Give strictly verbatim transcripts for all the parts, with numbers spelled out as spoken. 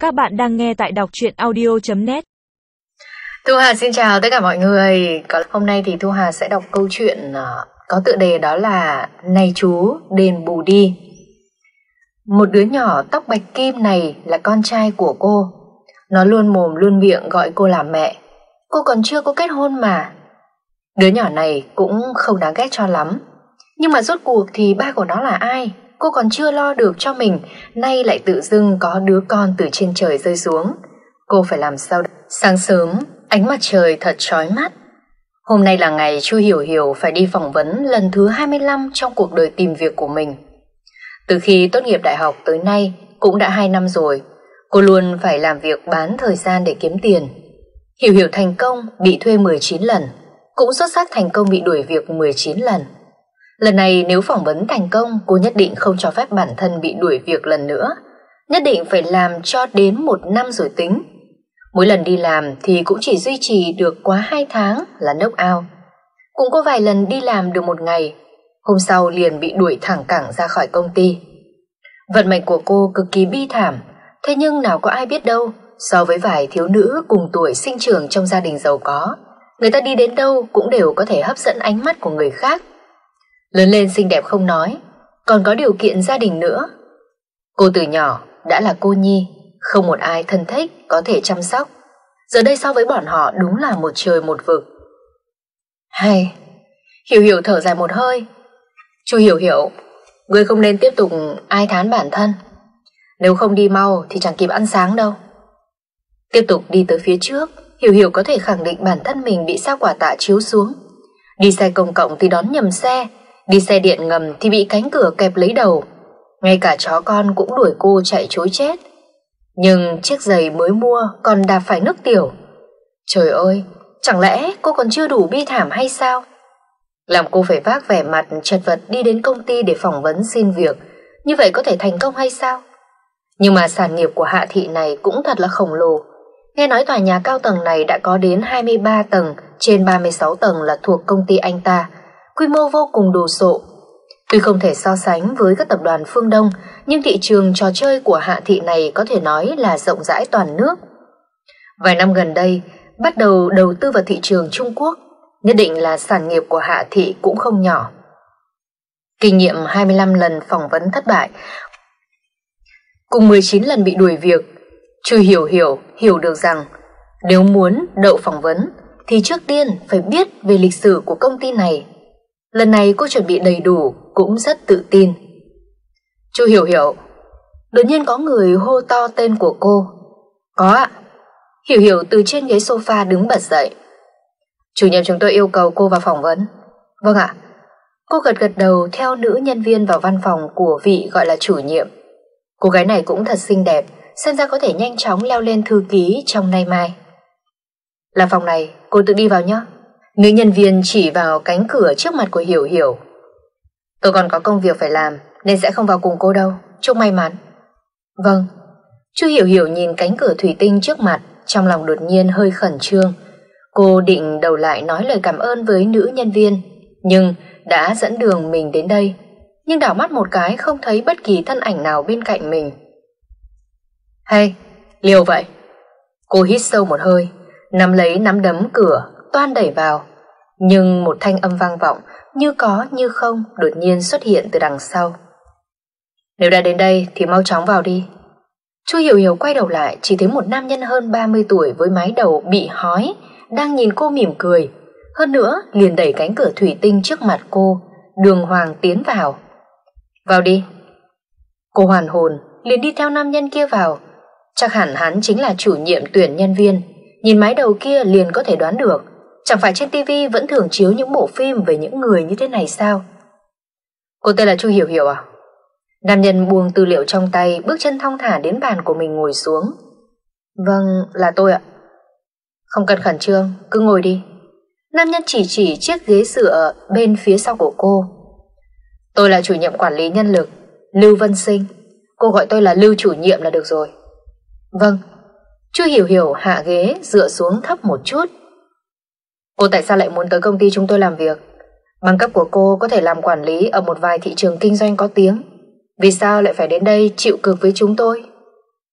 Các bạn đang nghe tại đọc truyện audio chấm net. Thu Hà xin chào tất cả mọi người. Hôm nay thì Thu Hà sẽ đọc câu chuyện có tựa đề đó là Này chú, đền bù đi. Một đứa nhỏ tóc bạch kim này là con trai của cô. Nó luôn mồm luôn miệng gọi cô là mẹ. Cô còn chưa có kết hôn mà. Đứa nhỏ này cũng không đáng ghét cho lắm. Nhưng mà rốt cuộc thì ba của nó là ai? Cô còn chưa lo được cho mình, nay lại tự dưng có đứa con từ trên trời rơi xuống. Cô phải làm sao? Sáng sớm, ánh mặt trời thật chói mắt. Hôm nay là ngày Chu Hiểu Hiểu phải đi phỏng vấn lần thứ hai mươi lăm trong cuộc đời tìm việc của mình. Từ khi tốt nghiệp đại học tới nay cũng đã hai năm rồi. Cô luôn phải làm việc bán thời gian để kiếm tiền. Hiểu Hiểu thành công bị thuê mười chín lần, cũng xuất sắc thành công bị đuổi việc mười chín lần. Lần này nếu phỏng vấn thành công, cô nhất định không cho phép bản thân bị đuổi việc lần nữa. Nhất định phải làm cho đến một năm rồi tính. Mỗi lần đi làm thì cũng chỉ duy trì được quá hai tháng là knock out. Cũng có vài lần đi làm được một ngày, hôm sau liền bị đuổi thẳng cẳng ra khỏi công ty. Vận mệnh của cô cực kỳ bi thảm, thế nhưng nào có ai biết đâu, so với vài thiếu nữ cùng tuổi sinh trưởng trong gia đình giàu có, người ta đi đến đâu cũng đều có thể hấp dẫn ánh mắt của người khác. Lớn lên xinh đẹp không nói, còn có điều kiện gia đình nữa. Cô từ nhỏ đã là cô nhi, không một ai thân thích có thể chăm sóc. Giờ đây so với bọn họ đúng là một trời một vực. Hay, Hiểu Hiểu thở dài một hơi. Chu Hiểu Hiểu, ngươi không nên tiếp tục ai thán bản thân. Nếu không đi mau thì chẳng kịp ăn sáng đâu. Tiếp tục đi tới phía trước, Hiểu Hiểu có thể khẳng định bản thân mình bị sao quả tạ chiếu xuống. Đi xe công cộng thì đón nhầm xe, đi xe điện ngầm thì bị cánh cửa kẹp lấy đầu. Ngay cả chó con cũng đuổi cô chạy trối chết. Nhưng chiếc giày mới mua còn đạp phải nước tiểu. Trời ơi, chẳng lẽ cô còn chưa đủ bi thảm hay sao? Làm cô phải vác vẻ mặt chật vật đi đến công ty để phỏng vấn xin việc, như vậy có thể thành công hay sao? Nhưng mà sản nghiệp của Hạ Thị này cũng thật là khổng lồ. Nghe nói tòa nhà cao tầng này đã có đến hai mươi ba tầng, trên ba mươi sáu tầng là thuộc công ty anh ta. Quy mô vô cùng đồ sộ. Tuy không thể so sánh với các tập đoàn phương Đông, nhưng thị trường trò chơi của Hạ Thị này có thể nói là rộng rãi toàn nước. Vài năm gần đây, bắt đầu đầu tư vào thị trường Trung Quốc, nhất định là sản nghiệp của Hạ Thị cũng không nhỏ. Kinh nghiệm hai mươi lăm lần phỏng vấn thất bại, cùng mười chín lần bị đuổi việc, Chu Hiểu Hiểu hiểu được rằng nếu muốn đậu phỏng vấn thì trước tiên phải biết về lịch sử của công ty này. Lần này cô chuẩn bị đầy đủ, cũng rất tự tin. Chu Hiểu Hiểu. Đột nhiên có người hô to tên của cô. Có ạ. Hiểu Hiểu từ trên ghế sofa đứng bật dậy. Chủ nhiệm chúng tôi yêu cầu cô vào phỏng vấn. Vâng ạ. Cô gật gật đầu theo nữ nhân viên vào văn phòng của vị gọi là chủ nhiệm. Cô gái này cũng thật xinh đẹp, xem ra có thể nhanh chóng leo lên thư ký trong nay mai. Là phòng này, cô tự đi vào nhé. Nữ nhân viên chỉ vào cánh cửa trước mặt của Hiểu Hiểu. Tôi còn có công việc phải làm nên sẽ không vào cùng cô đâu, chúc may mắn. Vâng. Chu Hiểu Hiểu nhìn cánh cửa thủy tinh trước mặt, trong lòng đột nhiên hơi khẩn trương. Cô định đầu lại nói lời cảm ơn với nữ nhân viên, nhưng đã dẫn đường mình đến đây. Nhưng đảo mắt một cái không thấy bất kỳ thân ảnh nào bên cạnh mình. Hay, liều vậy. Cô hít sâu một hơi, nắm lấy nắm đấm cửa, toan đẩy vào. Nhưng một thanh âm vang vọng, như có như không, đột nhiên xuất hiện từ đằng sau. Nếu đã đến đây thì mau chóng vào đi. Chu Hiểu Hiểu quay đầu lại, chỉ thấy một nam nhân hơn ba mươi tuổi với mái đầu bị hói, đang nhìn cô mỉm cười. Hơn nữa, liền đẩy cánh cửa thủy tinh trước mặt cô, đường hoàng tiến vào. Vào đi. Cô hoàn hồn, liền đi theo nam nhân kia vào. Chắc hẳn hắn chính là chủ nhiệm tuyển nhân viên. Nhìn mái đầu kia liền có thể đoán được. Chẳng phải trên tivi vẫn thường chiếu những bộ phim về những người như thế này sao? Cô tên là Chu Hiểu Hiểu à? Nam nhân buông tư liệu trong tay, bước chân thong thả đến bàn của mình ngồi xuống. Vâng, là tôi ạ. Không cần khẩn trương, cứ ngồi đi. Nam nhân chỉ chỉ chiếc ghế dựa bên phía sau của cô. Tôi là chủ nhiệm quản lý nhân lực, Lưu Vân Sinh. Cô gọi tôi là Lưu chủ nhiệm là được rồi. Vâng. Chu Hiểu Hiểu hạ ghế dựa xuống thấp một chút. Cô tại sao lại muốn tới công ty chúng tôi làm việc? Bằng cấp của cô có thể làm quản lý ở một vài thị trường kinh doanh có tiếng. Vì sao lại phải đến đây chịu cực với chúng tôi?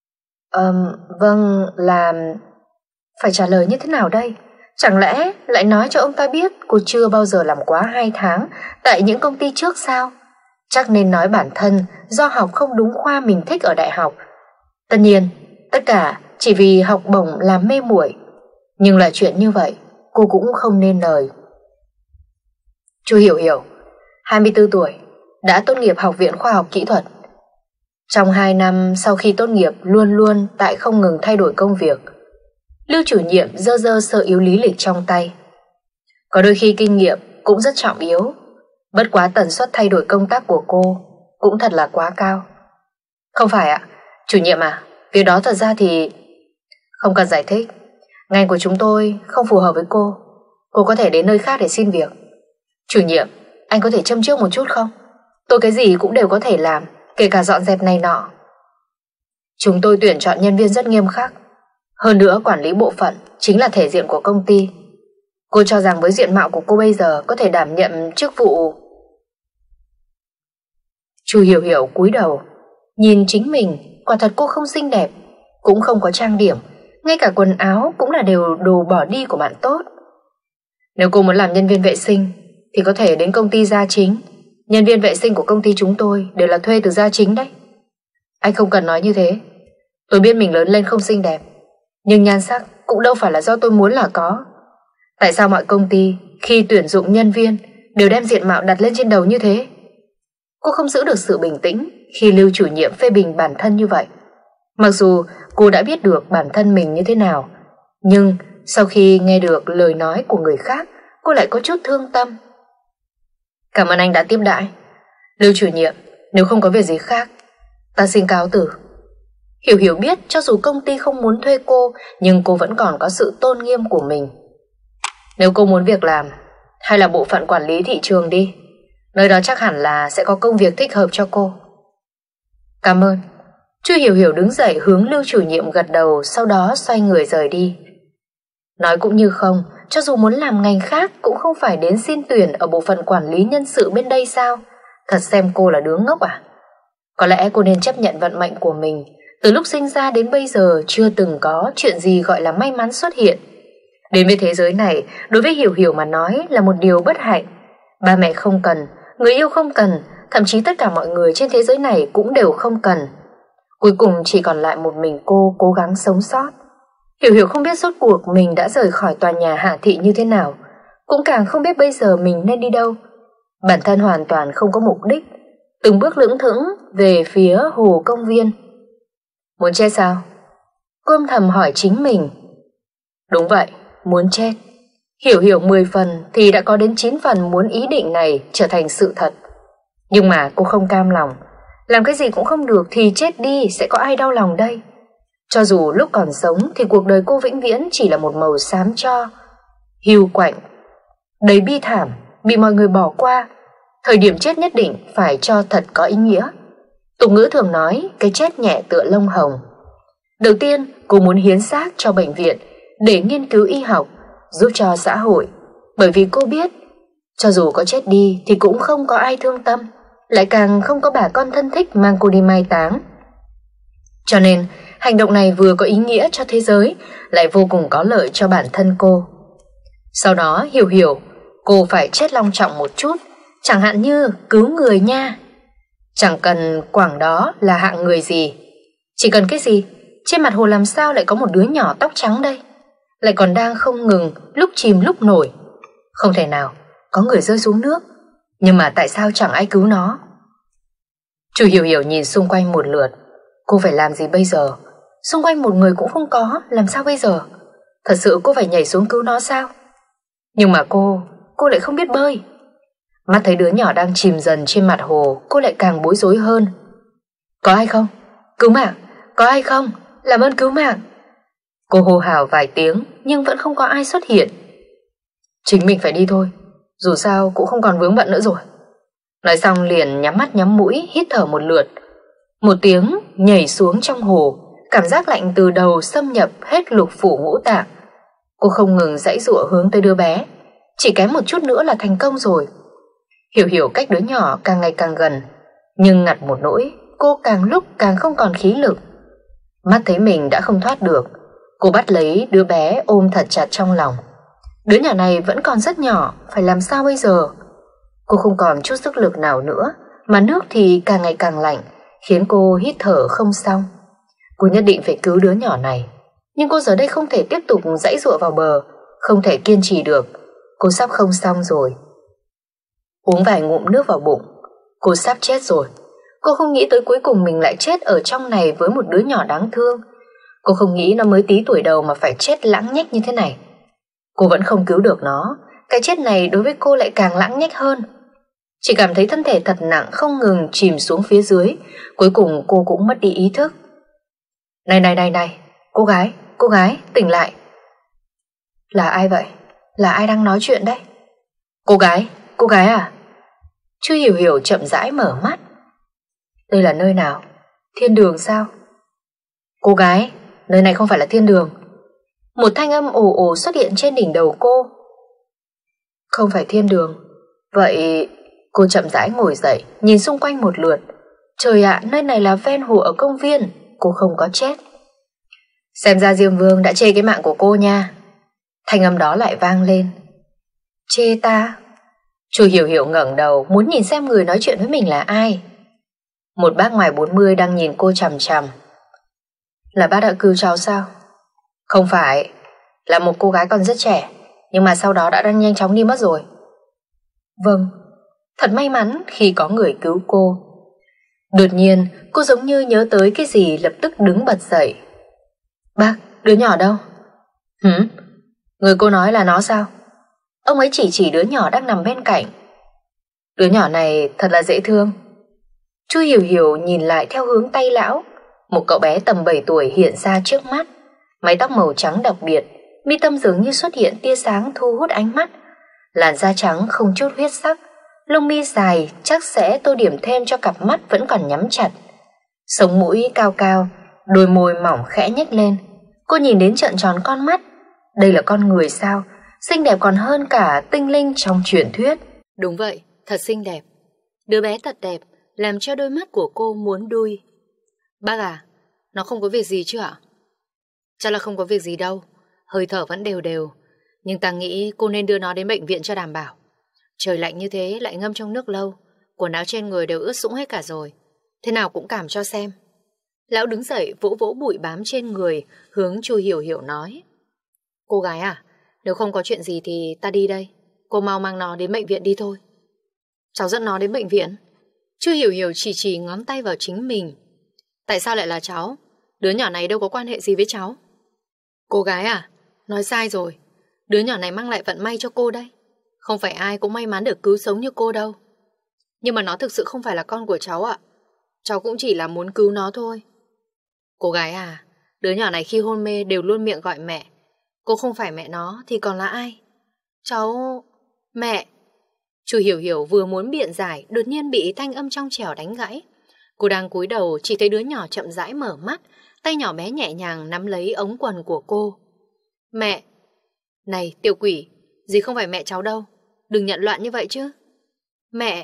Ờm, vâng, là... Phải trả lời như thế nào đây? Chẳng lẽ lại nói cho ông ta biết cô chưa bao giờ làm quá hai tháng tại những công ty trước sao? Chắc nên nói bản thân do học không đúng khoa mình thích ở đại học. Tất nhiên, tất cả chỉ vì học bổng làm mê muội. Nhưng là chuyện như vậy, cô cũng không nên lời. Chu Hiểu Hiểu, hai mươi tư tuổi, đã tốt nghiệp Học viện Khoa học Kỹ thuật. Trong hai năm sau khi tốt nghiệp luôn luôn tại không ngừng thay đổi công việc. Lưu chủ nhiệm dơ dơ sơ yếu lý lịch trong tay. Có đôi khi kinh nghiệm cũng rất trọng yếu. Bất quá tần suất thay đổi công tác của cô cũng thật là quá cao. Không phải ạ, chủ nhiệm à, việc đó thật ra thì... Không cần giải thích. Ngành của chúng tôi không phù hợp với cô. Cô có thể đến nơi khác để xin việc. Chủ nhiệm, anh có thể châm trước một chút không? Tôi cái gì cũng đều có thể làm, kể cả dọn dẹp này nọ. Chúng tôi tuyển chọn nhân viên rất nghiêm khắc. Hơn nữa quản lý bộ phận chính là thể diện của công ty. Cô cho rằng với diện mạo của cô bây giờ có thể đảm nhận chức vụ... Chu Hiểu Hiểu cúi đầu, nhìn chính mình, quả thật cô không xinh đẹp, cũng không có trang điểm, ngay cả quần áo cũng là đều đồ bỏ đi của bạn tốt. Nếu cô muốn làm nhân viên vệ sinh thì có thể đến công ty Gia Chính. Nhân viên vệ sinh của công ty chúng tôi đều là thuê từ Gia Chính đấy. Anh không cần nói như thế. Tôi biết mình lớn lên không xinh đẹp, nhưng nhan sắc cũng đâu phải là do tôi muốn là có. Tại sao mọi công ty khi tuyển dụng nhân viên đều đem diện mạo đặt lên trên đầu như thế? Cô không giữ được sự bình tĩnh khi Lưu chủ nhiệm phê bình bản thân như vậy. Mặc dù cô đã biết được bản thân mình như thế nào, nhưng sau khi nghe được lời nói của người khác, cô lại có chút thương tâm. Cảm ơn anh đã tiếp đãi. Lưu chủ nhiệm, nếu không có việc gì khác, ta xin cáo từ. Hiểu Hiểu biết cho dù công ty không muốn thuê cô, nhưng cô vẫn còn có sự tôn nghiêm của mình. Nếu cô muốn việc làm, hay là bộ phận quản lý thị trường đi. Nơi đó chắc hẳn là sẽ có công việc thích hợp cho cô. Cảm ơn. Chu Hiểu Hiểu đứng dậy hướng Lưu chủ nhiệm gật đầu, sau đó xoay người rời đi. Nói cũng như không, cho dù muốn làm ngành khác cũng không phải đến xin tuyển ở bộ phận quản lý nhân sự bên đây sao? Thật xem cô là đứa ngốc à? Có lẽ cô nên chấp nhận vận mệnh của mình. Từ lúc sinh ra đến bây giờ chưa từng có chuyện gì gọi là may mắn xuất hiện. Đến với thế giới này, đối với Hiểu Hiểu mà nói là một điều bất hạnh. Ba mẹ không cần, người yêu không cần, thậm chí tất cả mọi người trên thế giới này cũng đều không cần. Cuối cùng chỉ còn lại một mình cô cố gắng sống sót. Hiểu Hiểu không biết rốt cuộc mình đã rời khỏi tòa nhà Hạ Thị như thế nào, cũng càng không biết bây giờ mình nên đi đâu. Bản thân hoàn toàn không có mục đích, từng bước lững thững về phía hồ công viên. Muốn chết sao? Cô âm thầm hỏi chính mình. Đúng vậy, muốn chết. Hiểu Hiểu mười phần thì đã có đến chín phần muốn ý định này trở thành sự thật. Nhưng mà cô không cam lòng. Làm cái gì cũng không được thì chết đi, sẽ có ai đau lòng đây? Cho dù lúc còn sống thì cuộc đời cô vĩnh viễn chỉ là một màu xám cho, hiu quạnh, đầy bi thảm, bị mọi người bỏ qua. Thời điểm chết nhất định phải cho thật có ý nghĩa. Tục ngữ thường nói cái chết nhẹ tựa lông hồng. Đầu tiên cô muốn hiến xác cho bệnh viện để nghiên cứu y học, giúp cho xã hội. Bởi vì cô biết cho dù có chết đi thì cũng không có ai thương tâm, lại càng không có bà con thân thích mang cô đi mai táng. Cho nên hành động này vừa có ý nghĩa cho thế giới, lại vô cùng có lợi cho bản thân cô. Sau đó Hiểu Hiểu, cô phải chết long trọng một chút, chẳng hạn như cứu người nha. Chẳng cần quảng đó là hạng người gì, chỉ cần cái gì, trên mặt hồ làm sao lại có một đứa nhỏ tóc trắng đây, lại còn đang không ngừng lúc chìm lúc nổi. Không thể nào, có người rơi xuống nước, nhưng mà tại sao chẳng ai cứu nó? Chu Hiểu Hiểu nhìn xung quanh một lượt. Cô phải làm gì bây giờ? Xung quanh một người cũng không có, làm sao bây giờ? Thật sự cô phải nhảy xuống cứu nó sao? Nhưng mà cô, cô lại không biết bơi. Mắt thấy đứa nhỏ đang chìm dần trên mặt hồ, cô lại càng bối rối hơn. Có ai không? Cứu mạng! Có ai không? Làm ơn cứu mạng! Cô hô hào vài tiếng nhưng vẫn không có ai xuất hiện. Chính mình phải đi thôi, dù sao cũng không còn vướng bận nữa rồi. Nói xong liền nhắm mắt nhắm mũi, hít thở một lượt. Một tiếng nhảy xuống trong hồ, cảm giác lạnh từ đầu xâm nhập hết lục phủ ngũ tạng. Cô không ngừng giãy giụa hướng tới đứa bé, chỉ kém một chút nữa là thành công rồi. Hiểu Hiểu cách đứa nhỏ càng ngày càng gần, nhưng ngặt một nỗi cô càng lúc càng không còn khí lực. Mắt thấy mình đã không thoát được, cô bắt lấy đứa bé ôm thật chặt trong lòng. Đứa nhỏ này vẫn còn rất nhỏ, phải làm sao bây giờ? Cô không còn chút sức lực nào nữa, mà nước thì càng ngày càng lạnh, khiến cô hít thở không xong. Cô nhất định phải cứu đứa nhỏ này, nhưng cô giờ đây không thể tiếp tục giãy giụa vào bờ, không thể kiên trì được. Cô sắp không xong rồi. Uống vài ngụm nước vào bụng, cô sắp chết rồi. Cô không nghĩ tới cuối cùng mình lại chết ở trong này với một đứa nhỏ đáng thương. Cô không nghĩ nó mới tí tuổi đầu mà phải chết lãng nhách như thế này. Cô vẫn không cứu được nó. Cái chết này đối với cô lại càng lãng nhách hơn. Chỉ cảm thấy thân thể thật nặng không ngừng chìm xuống phía dưới. Cuối cùng cô cũng mất đi ý thức. Này này này này, cô gái, cô gái, tỉnh lại. Là ai vậy? Là ai đang nói chuyện đấy? Cô gái, cô gái à? Chu Hiểu Hiểu chậm rãi mở mắt. Đây là nơi nào? Thiên đường sao? Cô gái, nơi này không phải là thiên đường. Một thanh âm ồ ồ xuất hiện trên đỉnh đầu cô. Không phải thiên đường. Vậy cô chậm rãi ngồi dậy, nhìn xung quanh một lượt. Trời ạ, nơi này là ven hồ ở công viên. Cô không có chết. Xem ra Diêm Vương đã chê cái mạng của cô nha. Thanh âm đó lại vang lên. Chê ta? Chu Hiểu Hiểu ngẩng đầu, muốn nhìn xem người nói chuyện với mình là ai. Một bác ngoài bốn mươi đang nhìn cô chằm chằm. Là bác đã cứu cháu sao? Không phải, là một cô gái còn rất trẻ, nhưng mà sau đó đã đang nhanh chóng đi mất rồi. Vâng, thật may mắn khi có người cứu cô. Đột nhiên, cô giống như nhớ tới cái gì, lập tức đứng bật dậy. Bác, đứa nhỏ đâu? Hử? Người cô nói là nó sao? Ông ấy chỉ chỉ đứa nhỏ đang nằm bên cạnh. Đứa nhỏ này thật là dễ thương. Chu Hiểu Hiểu nhìn lại theo hướng tay lão. Một cậu bé tầm bảy tuổi hiện ra trước mắt. Mái tóc màu trắng đặc biệt, mi tâm dường như xuất hiện tia sáng thu hút ánh mắt. Làn da trắng không chút huyết sắc, lông mi dài chắc sẽ tô điểm thêm cho cặp mắt vẫn còn nhắm chặt. Sống mũi cao cao, đôi môi mỏng khẽ nhếch lên. Cô nhìn đến trợn tròn con mắt. Đây là con người sao? Xinh đẹp còn hơn cả tinh linh trong truyền thuyết. Đúng vậy, thật xinh đẹp. Đứa bé thật đẹp, làm cho đôi mắt của cô muốn đui. Bác à, nó không có việc gì chứ ạ? Chắc là không có việc gì đâu, hơi thở vẫn đều đều. Nhưng ta nghĩ cô nên đưa nó đến bệnh viện cho đảm bảo. Trời lạnh như thế lại ngâm trong nước lâu, quần áo trên người đều ướt sũng hết cả rồi. Thế nào cũng cảm cho xem. Lão đứng dậy vỗ vỗ bụi bám trên người, hướng Chu Hiểu Hiểu nói. Cô gái à, nếu không có chuyện gì thì ta đi đây. Cô mau mang nó đến bệnh viện đi thôi. Cháu dẫn nó đến bệnh viện? Chu Hiểu Hiểu chỉ chỉ ngón tay vào chính mình. Tại sao lại là cháu? Đứa nhỏ này đâu có quan hệ gì với cháu. Cô gái à, nói sai rồi. Đứa nhỏ này mang lại vận may cho cô đây. Không phải ai cũng may mắn được cứu sống như cô đâu. Nhưng mà nó thực sự không phải là con của cháu ạ. Cháu cũng chỉ là muốn cứu nó thôi. Cô gái à, đứa nhỏ này khi hôn mê đều luôn miệng gọi mẹ. Cô không phải mẹ nó thì còn là ai? Cháu... Mẹ... Chu Hiểu Hiểu vừa muốn biện giải, đột nhiên bị thanh âm trong trẻo đánh gãy. Cô đang cúi đầu, chỉ thấy đứa nhỏ chậm rãi mở mắt, tay nhỏ bé nhẹ nhàng nắm lấy ống quần của cô. Mẹ! Này, tiểu quỷ, dì không phải mẹ cháu đâu, đừng nhận loạn như vậy chứ. Mẹ!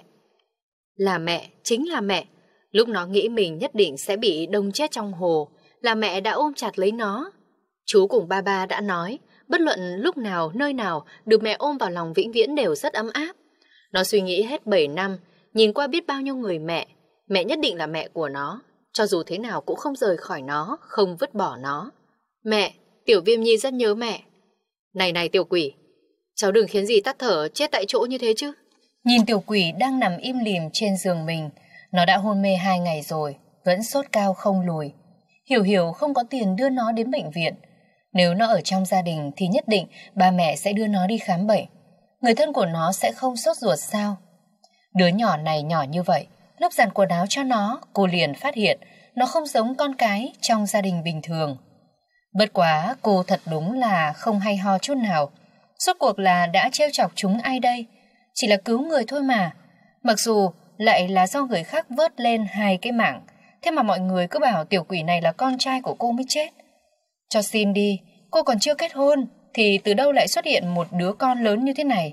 Là mẹ, chính là mẹ. Lúc nó nghĩ mình nhất định sẽ bị đông chết trong hồ, là mẹ đã ôm chặt lấy nó. Chú cùng ba ba đã nói, bất luận lúc nào, nơi nào, được mẹ ôm vào lòng vĩnh viễn đều rất ấm áp. Nó suy nghĩ hết bảy năm, nhìn qua biết bao nhiêu người mẹ, mẹ nhất định là mẹ của nó, cho dù thế nào cũng không rời khỏi nó, không vứt bỏ nó. Mẹ, tiểu Viêm Nhi rất nhớ mẹ. Này này tiểu quỷ, cháu đừng khiến dì tắt thở chết tại chỗ như thế chứ. Nhìn tiểu quỷ đang nằm im lìm trên giường mình, nó đã hôn mê hai ngày rồi, vẫn sốt cao không lùi. Hiểu Hiểu không có tiền đưa nó đến bệnh viện. Nếu nó ở trong gia đình thì nhất định ba mẹ sẽ đưa nó đi khám bệnh. Người thân của nó sẽ không sốt ruột sao? Đứa nhỏ này nhỏ như vậy, lúc giặt quần áo cho nó, cô liền phát hiện nó không giống con cái trong gia đình bình thường. Bất quá cô thật đúng là không hay ho chút nào. Rốt cuộc là đã trêu chọc chúng ai đây? Chỉ là cứu người thôi mà. Mặc dù lại là do người khác vớt lên hai cái mạng, thế mà mọi người cứ bảo tiểu quỷ này là con trai của cô mới chết. Cho xin đi, cô còn chưa kết hôn thì từ đâu lại xuất hiện một đứa con lớn như thế này?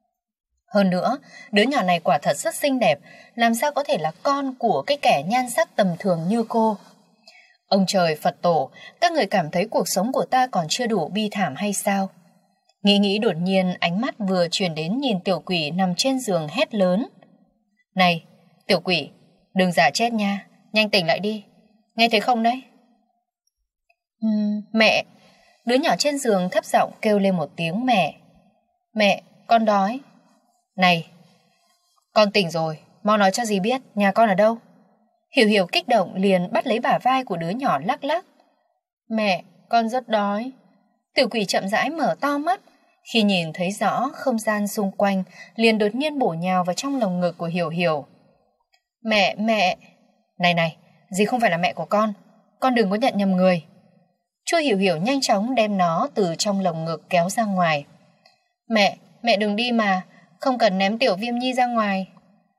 Hơn nữa, đứa nhỏ này quả thật rất xinh đẹp, làm sao có thể là con của cái kẻ nhan sắc tầm thường như cô? Ông trời Phật tổ, các người cảm thấy cuộc sống của ta còn chưa đủ bi thảm hay sao? Nghĩ nghĩ đột nhiên ánh mắt vừa chuyển đến nhìn tiểu quỷ nằm trên giường hét lớn. Này, tiểu quỷ, đừng giả chết nha, nhanh tỉnh lại đi, nghe thấy không đấy? Uhm, mẹ, đứa nhỏ trên giường thấp giọng kêu lên một tiếng mẹ. Mẹ, con đói. Này, con tỉnh rồi, mau nói cho dì biết nhà con ở đâu. Hiểu Hiểu kích động liền bắt lấy bả vai của đứa nhỏ lắc lắc. Mẹ, con rất đói. Tiểu quỷ chậm rãi mở to mắt. Khi nhìn thấy rõ không gian xung quanh, liền đột nhiên bổ nhào vào trong lồng ngực của Hiểu Hiểu. Mẹ, mẹ. Này này, dì không phải là mẹ của con. Con đừng có nhận nhầm người. Chu Hiểu Hiểu nhanh chóng đem nó từ trong lồng ngực kéo ra ngoài. Mẹ, mẹ đừng đi mà. Không cần ném Tiểu Viêm Nhi ra ngoài.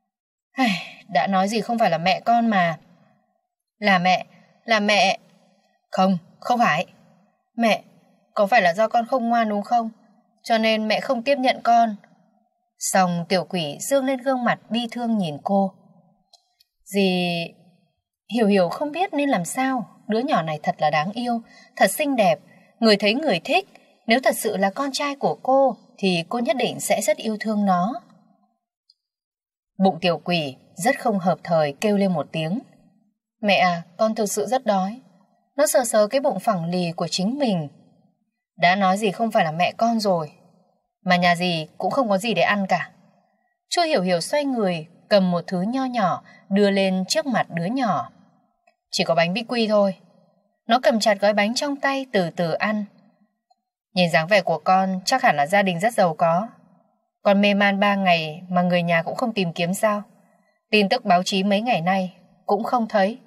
Đã nói gì không phải là mẹ con mà. Là mẹ, là mẹ. Không, không phải. Mẹ, có phải là do con không ngoan đúng không? Cho nên mẹ không tiếp nhận con. Xong tiểu quỷ dương lên gương mặt bi thương nhìn cô. Dì... Hiểu Hiểu không biết nên làm sao. Đứa nhỏ này thật là đáng yêu, thật xinh đẹp, người thấy người thích. Nếu thật sự là con trai của cô thì cô nhất định sẽ rất yêu thương nó. Bụng tiểu quỷ rất không hợp thời kêu lên một tiếng. Mẹ à, con thực sự rất đói. Nó sờ sờ cái bụng phẳng lì của chính mình. Đã nói gì không phải là mẹ con rồi. Mà nhà dì cũng không có gì để ăn cả. Chu Hiểu Hiểu xoay người, cầm một thứ nho nhỏ đưa lên trước mặt đứa nhỏ. Chỉ có bánh bích quy thôi. Nó cầm chặt gói bánh trong tay từ từ ăn. Nhìn dáng vẻ của con chắc hẳn là gia đình rất giàu có. Con mê man ba ngày mà người nhà cũng không tìm kiếm sao? Tin tức báo chí mấy ngày nay cũng không thấy.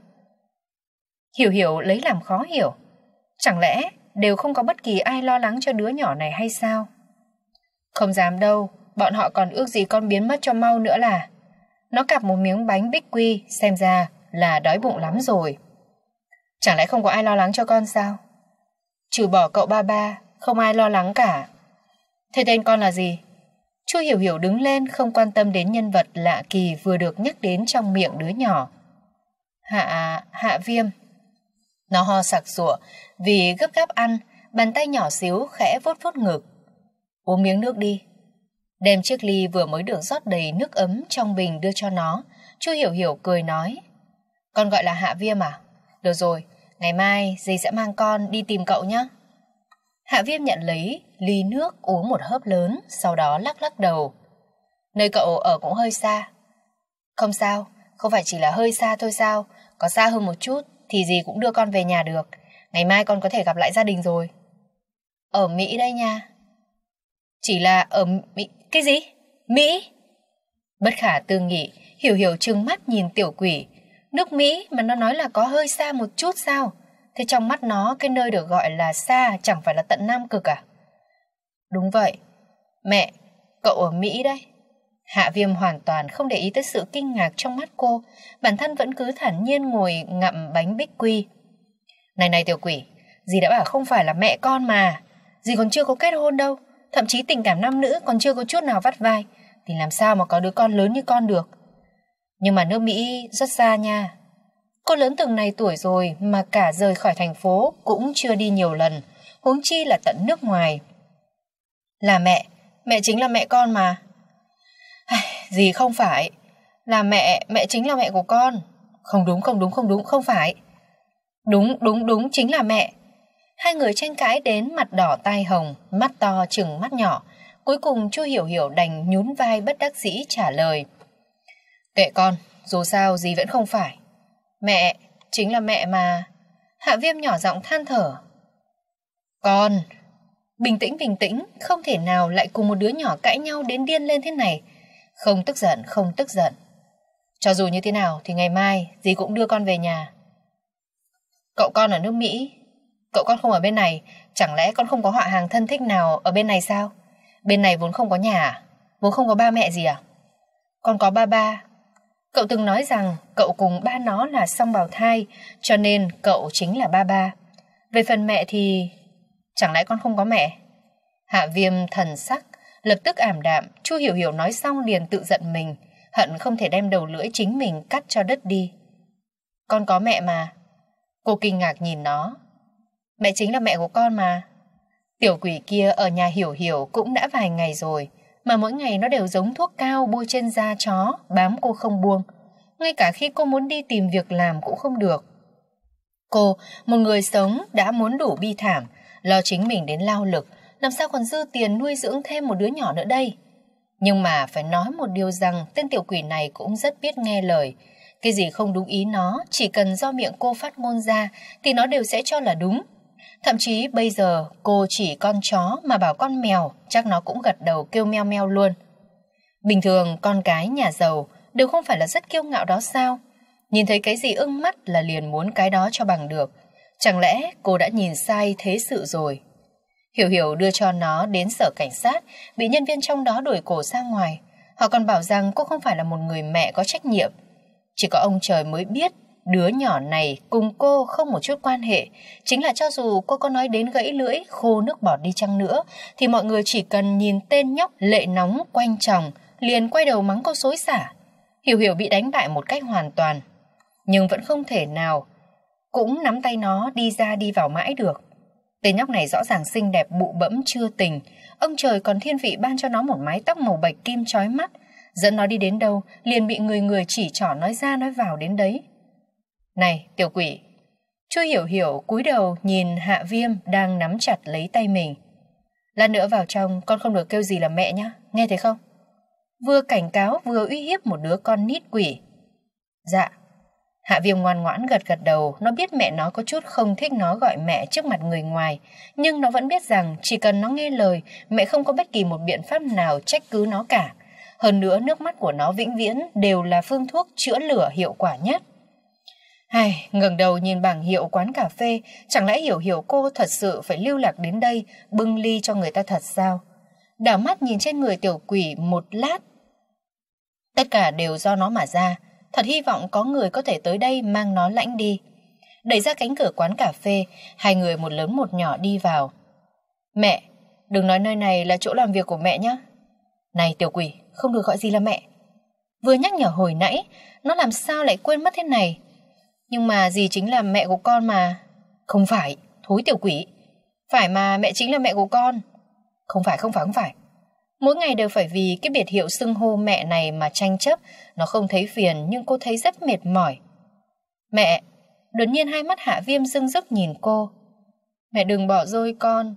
Hiểu Hiểu lấy làm khó hiểu. Chẳng lẽ đều không có bất kỳ ai lo lắng cho đứa nhỏ này hay sao? Không dám đâu, bọn họ còn ước gì con biến mất cho mau nữa là. Nó cặp một miếng bánh bích quy, xem ra là đói bụng lắm rồi. Chẳng lẽ không có ai lo lắng cho con sao? Trừ bỏ cậu ba ba, không ai lo lắng cả. Thế tên con là gì? Chu Hiểu Hiểu đứng lên không quan tâm đến nhân vật lạ kỳ vừa được nhắc đến trong miệng đứa nhỏ. Hạ... Hạ Viêm. Nó ho sặc sụa vì gấp gáp ăn, bàn tay nhỏ xíu khẽ vuốt vuốt ngực. Uống miếng nước đi. Đem chiếc ly vừa mới được rót đầy nước ấm trong bình đưa cho nó. Chu Hiểu Hiểu cười nói. Con gọi là Hạ Viêm à? Được rồi, ngày mai dì sẽ mang con đi tìm cậu nhé. Hạ Viêm nhận lấy ly nước uống một hớp lớn, sau đó lắc lắc đầu. Nơi cậu ở cũng hơi xa. Không sao, không phải chỉ là hơi xa thôi sao? Có xa hơn một chút thì dì cũng đưa con về nhà được. Ngày mai con có thể gặp lại gia đình rồi. Ở Mỹ đây nha. Chỉ là ở Mỹ... Cái gì? Mỹ? Bất khả tư nghị, Hiểu Hiểu trừng mắt nhìn tiểu quỷ. Nước Mỹ mà nó nói là có hơi xa một chút sao? Thế trong mắt nó cái nơi được gọi là xa chẳng phải là tận Nam Cực à? Đúng vậy. Mẹ, cậu ở Mỹ đấy. Hạ Viêm hoàn toàn không để ý tới sự kinh ngạc trong mắt cô. Bản thân vẫn cứ thản nhiên ngồi ngậm bánh bích quy. Này này tiểu quỷ, dì đã bảo không phải là mẹ con mà. Dì còn chưa có kết hôn đâu. Thậm chí tình cảm nam nữ còn chưa có chút nào vắt vai. Thì làm sao mà có đứa con lớn như con được? Nhưng mà nước Mỹ rất xa nha. Cô lớn từng này tuổi rồi mà cả rời khỏi thành phố cũng chưa đi nhiều lần, huống chi là tận nước ngoài. Là mẹ, mẹ chính là mẹ con mà. Dì không phải. Là mẹ, mẹ chính là mẹ của con. Không đúng, không đúng, không đúng, không phải. Đúng, đúng, đúng, chính là mẹ. Hai người tranh cãi đến mặt đỏ tai hồng, mắt to chừng mắt nhỏ. Cuối cùng Chu Hiểu Hiểu đành nhún vai bất đắc dĩ trả lời. Kệ con, dù sao dì vẫn không phải. Mẹ, chính là mẹ mà. Hạ Viêm nhỏ giọng than thở. Con, bình tĩnh bình tĩnh, không thể nào lại cùng một đứa nhỏ cãi nhau đến điên lên thế này. Không tức giận, không tức giận. Cho dù như thế nào thì ngày mai dì cũng đưa con về nhà. Cậu con ở nước Mỹ, cậu con không ở bên này, chẳng lẽ con không có họ hàng thân thích nào ở bên này sao? Bên này vốn không có nhà à? Vốn không có ba mẹ gì à? Con có ba ba. Cậu từng nói rằng cậu cùng ba nó là song bào thai, cho nên cậu chính là ba ba. Về phần mẹ thì... Chẳng lẽ con không có mẹ? Hạ Viêm thần sắc lập tức ảm đạm. Chu Hiểu Hiểu nói xong liền tự giận mình, hận không thể đem đầu lưỡi chính mình cắt cho đứt đi. Con có mẹ mà. Cô kinh ngạc nhìn nó. Mẹ chính là mẹ của con mà. Tiểu quỷ kia ở nhà Hiểu Hiểu cũng đã vài ngày rồi, mà mỗi ngày nó đều giống thuốc cao bôi trên da chó, bám cô không buông. Ngay cả khi cô muốn đi tìm việc làm cũng không được. Cô, một người sống đã muốn đủ bi thảm, lo chính mình đến lao lực, làm sao còn dư tiền nuôi dưỡng thêm một đứa nhỏ nữa đây? Nhưng mà phải nói một điều rằng tên tiểu quỷ này cũng rất biết nghe lời. Cái gì không đúng ý nó, chỉ cần do miệng cô phát ngôn ra thì nó đều sẽ cho là đúng. Thậm chí bây giờ cô chỉ con chó mà bảo con mèo, chắc nó cũng gật đầu kêu meo meo luôn. Bình thường con cái nhà giàu đều không phải là rất kiêu ngạo đó sao? Nhìn thấy cái gì ưng mắt là liền muốn cái đó cho bằng được. Chẳng lẽ cô đã nhìn sai thế sự rồi? Hiểu Hiểu đưa cho nó đến sở cảnh sát, bị nhân viên trong đó đuổi cổ ra ngoài. Họ còn bảo rằng cô không phải là một người mẹ có trách nhiệm. Chỉ có ông trời mới biết đứa nhỏ này cùng cô không một chút quan hệ. Chính là cho dù cô có nói đến gãy lưỡi, khô nước bọt đi chăng nữa, thì mọi người chỉ cần nhìn tên nhóc lệ nóng quanh chồng liền quay đầu mắng cô xối xả. Hiểu Hiểu bị đánh bại một cách hoàn toàn, nhưng vẫn không thể nào cũng nắm tay nó đi ra đi vào mãi được. Tên nhóc này rõ ràng xinh đẹp bụ bẫm chưa tình, ông trời còn thiên vị ban cho nó một mái tóc màu bạch kim chói mắt, dẫn nó đi đến đâu liền bị người người chỉ trỏ nói ra nói vào đến đấy. Này tiểu quỷ! Chu Hiểu Hiểu cúi đầu nhìn Hạ Viêm đang nắm chặt lấy tay mình. Lát nữa vào trong con không được kêu gì là mẹ nhá, nghe thấy không? Vừa cảnh cáo vừa uy hiếp một đứa con nít quỷ. Dạ. Hạ Viêm ngoan ngoãn gật gật đầu. Nó biết mẹ nó có chút không thích nó gọi mẹ trước mặt người ngoài, nhưng nó vẫn biết rằng chỉ cần nó nghe lời, mẹ không có bất kỳ một biện pháp nào trách cứ nó cả. Hơn nữa nước mắt của nó vĩnh viễn đều là phương thuốc chữa lửa hiệu quả nhất. Ai, ngẩng đầu nhìn bảng hiệu quán cà phê, chẳng lẽ Hiểu Hiểu cô thật sự phải lưu lạc đến đây bưng ly cho người ta thật sao? Đảo mắt nhìn trên người tiểu quỷ một lát. Tất cả đều do nó mà ra. Thật hy vọng có người có thể tới đây mang nó lãnh đi. Đẩy ra cánh cửa quán cà phê, hai người một lớn một nhỏ đi vào. Mẹ, đừng nói nơi này là chỗ làm việc của mẹ nhé. Này tiểu quỷ, không được gọi gì là mẹ. Vừa nhắc nhở hồi nãy, nó làm sao lại quên mất thế này? Nhưng mà dì chính là mẹ của con mà. Không phải, thối tiểu quỷ. Phải mà, mẹ chính là mẹ của con. Không phải, không phải, không phải. Mỗi ngày đều phải vì cái biệt hiệu xưng hô mẹ này mà tranh chấp. Nó không thấy phiền nhưng cô thấy rất mệt mỏi. Mẹ! Đột nhiên hai mắt Hạ Viêm rưng rức nhìn cô. Mẹ đừng bỏ rơi con.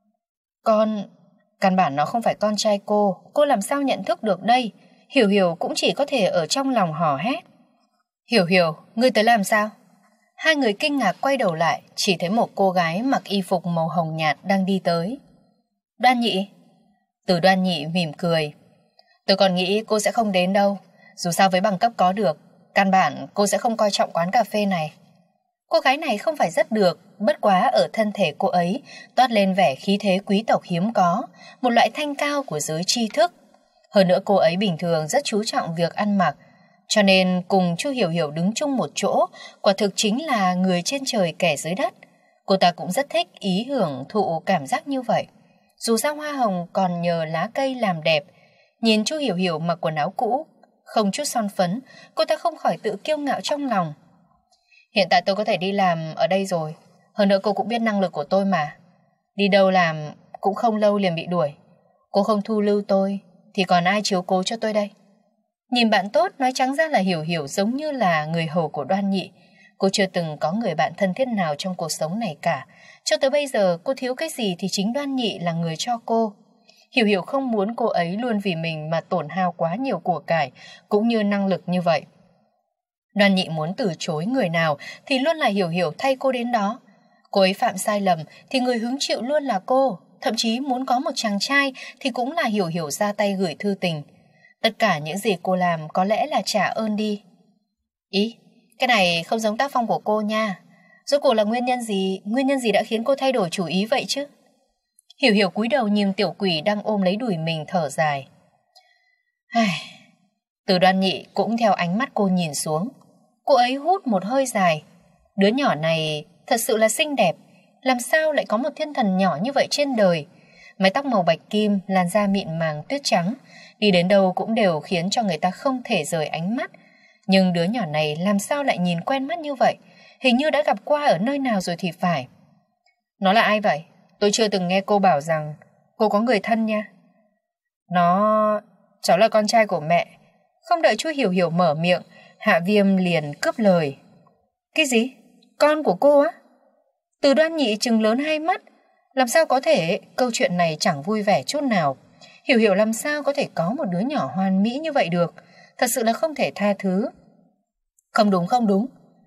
Con... Căn bản nó không phải con trai cô. Cô làm sao nhận thức được đây? Hiểu Hiểu cũng chỉ có thể ở trong lòng hò hét. Hiểu Hiểu, ngươi tới làm sao? Hai người kinh ngạc quay đầu lại, chỉ thấy một cô gái mặc y phục màu hồng nhạt đang đi tới. Đoan Nhị. Từ Đoan Nhị mỉm cười. Tôi còn nghĩ cô sẽ không đến đâu. Dù sao với bằng cấp có được, căn bản cô sẽ không coi trọng quán cà phê này. Cô gái này không phải rất được, bất quá ở thân thể cô ấy toát lên vẻ khí thế quý tộc hiếm có, một loại thanh cao của giới tri thức. Hơn nữa cô ấy bình thường rất chú trọng việc ăn mặc, cho nên cùng Chu Hiểu Hiểu đứng chung một chỗ, quả thực chính là người trên trời kẻ dưới đất. Cô ta cũng rất thích ý hưởng thụ cảm giác như vậy. Dù sao hoa hồng còn nhờ lá cây làm đẹp. Nhìn Chu Hiểu Hiểu mặc quần áo cũ, không chút son phấn, cô ta không khỏi tự kiêu ngạo trong lòng. Hiện tại tôi có thể đi làm ở đây rồi. Hơn nữa cô cũng biết năng lực của tôi mà. Đi đâu làm cũng không lâu liền bị đuổi. Cô không thu lưu tôi thì còn ai chiếu cố cho tôi đây? Nhìn bạn tốt nói trắng ra là Hiểu Hiểu giống như là người hầu của Đoan Nhị. Cô chưa từng có người bạn thân thiết nào trong cuộc sống này cả. Cho tới bây giờ cô thiếu cái gì thì chính Đoan Nhị là người cho cô. Hiểu Hiểu không muốn cô ấy luôn vì mình mà tổn hao quá nhiều của cải cũng như năng lực như vậy. Đoan Nhị muốn từ chối người nào thì luôn là Hiểu Hiểu thay cô đến đó. Cô ấy phạm sai lầm thì người hứng chịu luôn là cô. Thậm chí muốn có một chàng trai thì cũng là Hiểu Hiểu ra tay gửi thư tình. Tất cả những gì cô làm có lẽ là trả ơn đi. Ý, cái này không giống tác phong của cô nha. Rốt cuộc là nguyên nhân gì, nguyên nhân gì đã khiến cô thay đổi chủ ý vậy chứ? Hiểu Hiểu cúi đầu nhìn tiểu quỷ đang ôm lấy đùi mình thở dài. Ai... Từ Đoan Nhị cũng theo ánh mắt cô nhìn xuống. Cô ấy hút một hơi dài. Đứa nhỏ này thật sự là xinh đẹp. Làm sao lại có một thiên thần nhỏ như vậy trên đời? Mái tóc màu bạch kim, làn da mịn màng tuyết trắng, đi đến đâu cũng đều khiến cho người ta không thể rời ánh mắt. Nhưng đứa nhỏ này làm sao lại nhìn quen mắt như vậy? hình như đã gặp qua ở nơi nào rồi thì phải. Nó là ai vậy? Tôi chưa từng nghe cô bảo rằng cô có người thân nha. Nó... cháu là con trai của mẹ. Không đợi chú Hiểu Hiểu mở miệng, Hạ Viêm liền cướp lời. Cái gì? Con của cô á? Từ Đoan Nhị trừng lớn hai mắt. Làm sao có thể? Câu chuyện này chẳng vui vẻ chút nào. Hiểu Hiểu làm sao có thể có một đứa nhỏ hoàn mỹ như vậy được? Thật sự là không thể tha thứ. Không đúng, không đúng.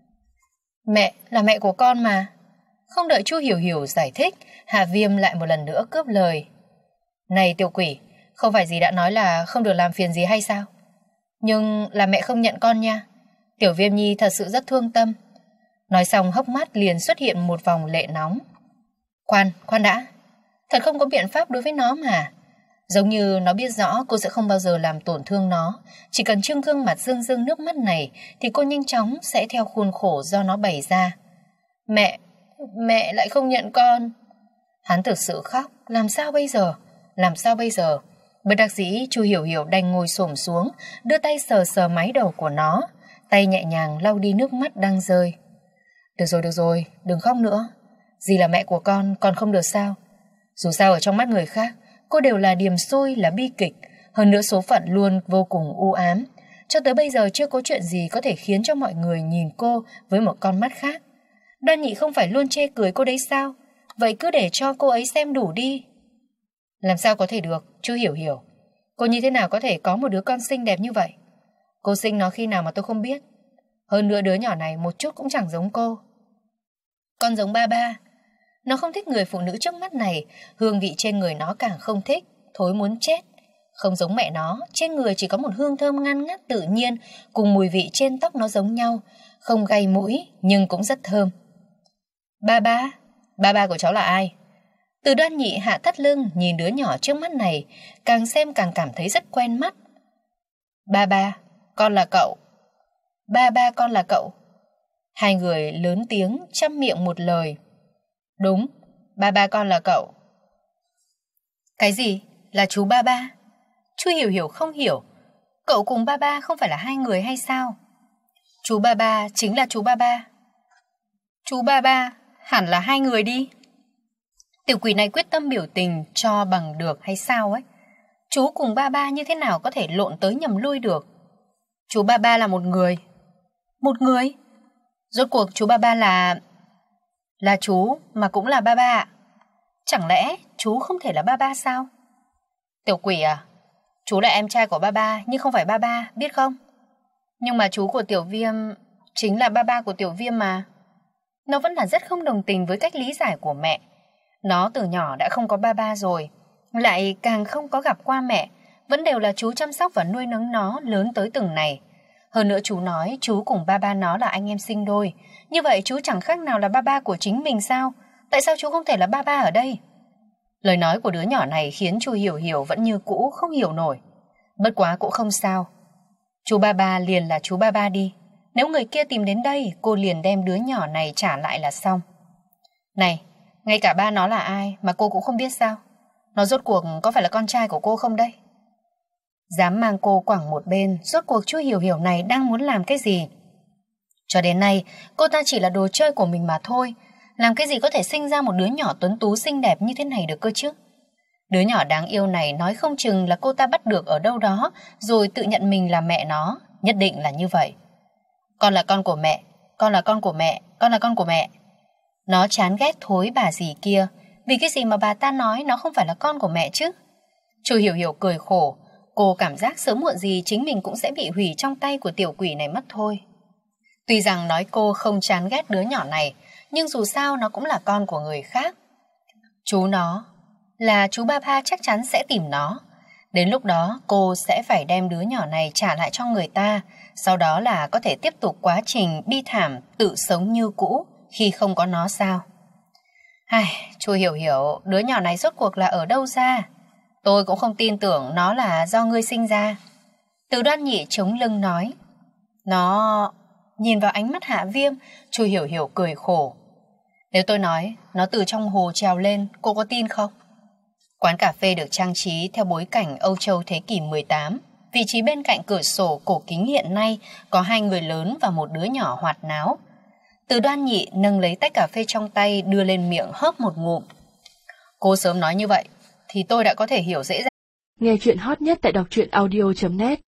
Mẹ là mẹ của con mà. Không đợi chú Hiểu Hiểu giải thích, Hạ Viêm lại một lần nữa cướp lời. Này tiểu quỷ, không phải dì đã nói là không được làm phiền gì hay sao? Nhưng là mẹ không nhận con nha. Tiểu Viêm Nhi thật sự rất thương tâm. Nói xong hốc mắt liền xuất hiện một vòng lệ nóng. Khoan, khoan đã. Thật không có biện pháp đối với nó mà. Giống như nó biết rõ cô sẽ không bao giờ làm tổn thương nó. Chỉ cần trưng gương mặt rưng rưng nước mắt này thì cô nhanh chóng sẽ theo khuôn khổ do nó bày ra. Mẹ, mẹ lại không nhận con. Hắn thực sự khóc. Làm sao bây giờ? Làm sao bây giờ? Bất đắc dĩ, chú Hiểu Hiểu đành ngồi xổm xuống, đưa tay sờ sờ mái đầu của nó, tay nhẹ nhàng lau đi nước mắt đang rơi. Được rồi, được rồi, đừng khóc nữa. Dì là mẹ của con, con không được sao? Dù sao ở trong mắt người khác, cô đều là điềm xui, là bi kịch. Hơn nữa số phận luôn vô cùng u ám. Cho tới bây giờ chưa có chuyện gì có thể khiến cho mọi người nhìn cô với một con mắt khác. Đoan Nhị không phải luôn chê cười cô đấy sao? Vậy cứ để cho cô ấy xem đủ đi. Làm sao có thể được, chú Hiểu Hiểu. Cô như thế nào có thể có một đứa con xinh đẹp như vậy? Cô sinh nó khi nào mà tôi không biết. Hơn nữa đứa nhỏ này một chút cũng chẳng giống cô. Con giống ba ba. Nó không thích người phụ nữ trước mắt này. Hương vị trên người nó càng không thích. Thối muốn chết. Không giống mẹ nó. Trên người chỉ có một hương thơm ngăn ngắt tự nhiên. Cùng mùi vị trên tóc nó giống nhau. Không gay mũi nhưng cũng rất thơm. Ba ba? Ba ba của cháu là ai? Từ Đoan Nhị hạ thắt lưng nhìn đứa nhỏ trước mắt này. Càng xem càng cảm thấy rất quen mắt. Ba ba, con là cậu. Ba ba, con là cậu. Hai người lớn tiếng chăm miệng một lời. Đúng, ba ba con là cậu. Cái gì? Là chú ba ba? Chú Hiểu Hiểu không hiểu. Cậu cùng ba ba không phải là hai người hay sao? Chú ba ba chính là chú ba ba. Chú ba ba hẳn là hai người đi. Tiểu quỷ này quyết tâm biểu tình cho bằng được hay sao ấy. Chú cùng ba ba như thế nào có thể lộn tới nhầm lui được? Chú ba ba là một người. Một người? Rốt cuộc chú ba ba là... Là chú mà cũng là ba ba ạ. Chẳng lẽ chú không thể là ba ba sao? Tiểu quỷ à? Chú là em trai của ba ba nhưng không phải ba ba, biết không? Nhưng mà chú của Tiểu Viêm chính là ba ba của Tiểu Viêm mà. Nó vẫn là rất không đồng tình với cách lý giải của mẹ. Nó từ nhỏ đã không có ba ba rồi, lại càng không có gặp qua mẹ. Vẫn đều là chú chăm sóc và nuôi nấng nó lớn tới từng này. Hơn nữa chú nói chú cùng ba ba nó là anh em sinh đôi. Như vậy chú chẳng khác nào là ba ba của chính mình sao? Tại sao chú không thể là ba ba ở đây? Lời nói của đứa nhỏ này khiến chú Hiểu Hiểu vẫn như cũ không hiểu nổi. Bất quá cũng không sao. Chú ba ba liền là chú ba ba đi. Nếu người kia tìm đến đây, cô liền đem đứa nhỏ này trả lại là xong. Này, ngay cả ba nó là ai mà cô cũng không biết sao? Nó rốt cuộc có phải là con trai của cô không đây? Dám mang cô quẳng một bên, rốt cuộc chú Hiểu Hiểu này đang muốn làm cái gì? Cho đến nay, cô ta chỉ là đồ chơi của mình mà thôi. Làm cái gì có thể sinh ra một đứa nhỏ tuấn tú xinh đẹp như thế này được cơ chứ? Đứa nhỏ đáng yêu này nói không chừng là cô ta bắt được ở đâu đó, rồi tự nhận mình là mẹ nó. Nhất định là như vậy. Con là con của mẹ, con là con của mẹ, con là con của mẹ. Nó chán ghét thối bà dì kia. Vì cái gì mà bà ta nói nó không phải là con của mẹ chứ? Chú Hiểu Hiểu cười khổ. Cô cảm giác sớm muộn gì chính mình cũng sẽ bị hủy trong tay của tiểu quỷ này mất thôi. Tuy rằng nói cô không chán ghét đứa nhỏ này, nhưng dù sao nó cũng là con của người khác. Chú nó là chú ba ba chắc chắn sẽ tìm nó. Đến lúc đó cô sẽ phải đem đứa nhỏ này trả lại cho người ta. Sau đó là có thể tiếp tục quá trình bi thảm tự sống như cũ khi không có nó sao? Ai, chú Hiểu Hiểu, đứa nhỏ này rốt cuộc là ở đâu ra? Tôi cũng không tin tưởng nó là do ngươi sinh ra. Từ Đoan Nhị chống lưng nói. Nó... Nhìn vào ánh mắt Hạ Viêm, chú Hiểu Hiểu cười khổ. Nếu tôi nói nó từ trong hồ trèo lên, cô có tin không? Quán cà phê được trang trí theo bối cảnh Âu Châu thế kỷ mười tám. Vị trí bên cạnh cửa sổ cổ kính hiện nay có hai người lớn và một đứa nhỏ hoạt náo. Từ Đoan Nhị nâng lấy tách cà phê trong tay đưa lên miệng hớp một ngụm. Cô sớm nói như vậy thì tôi đã có thể hiểu dễ dàng. Nghe chuyện hot nhất tại đọc truyện audio chấm net.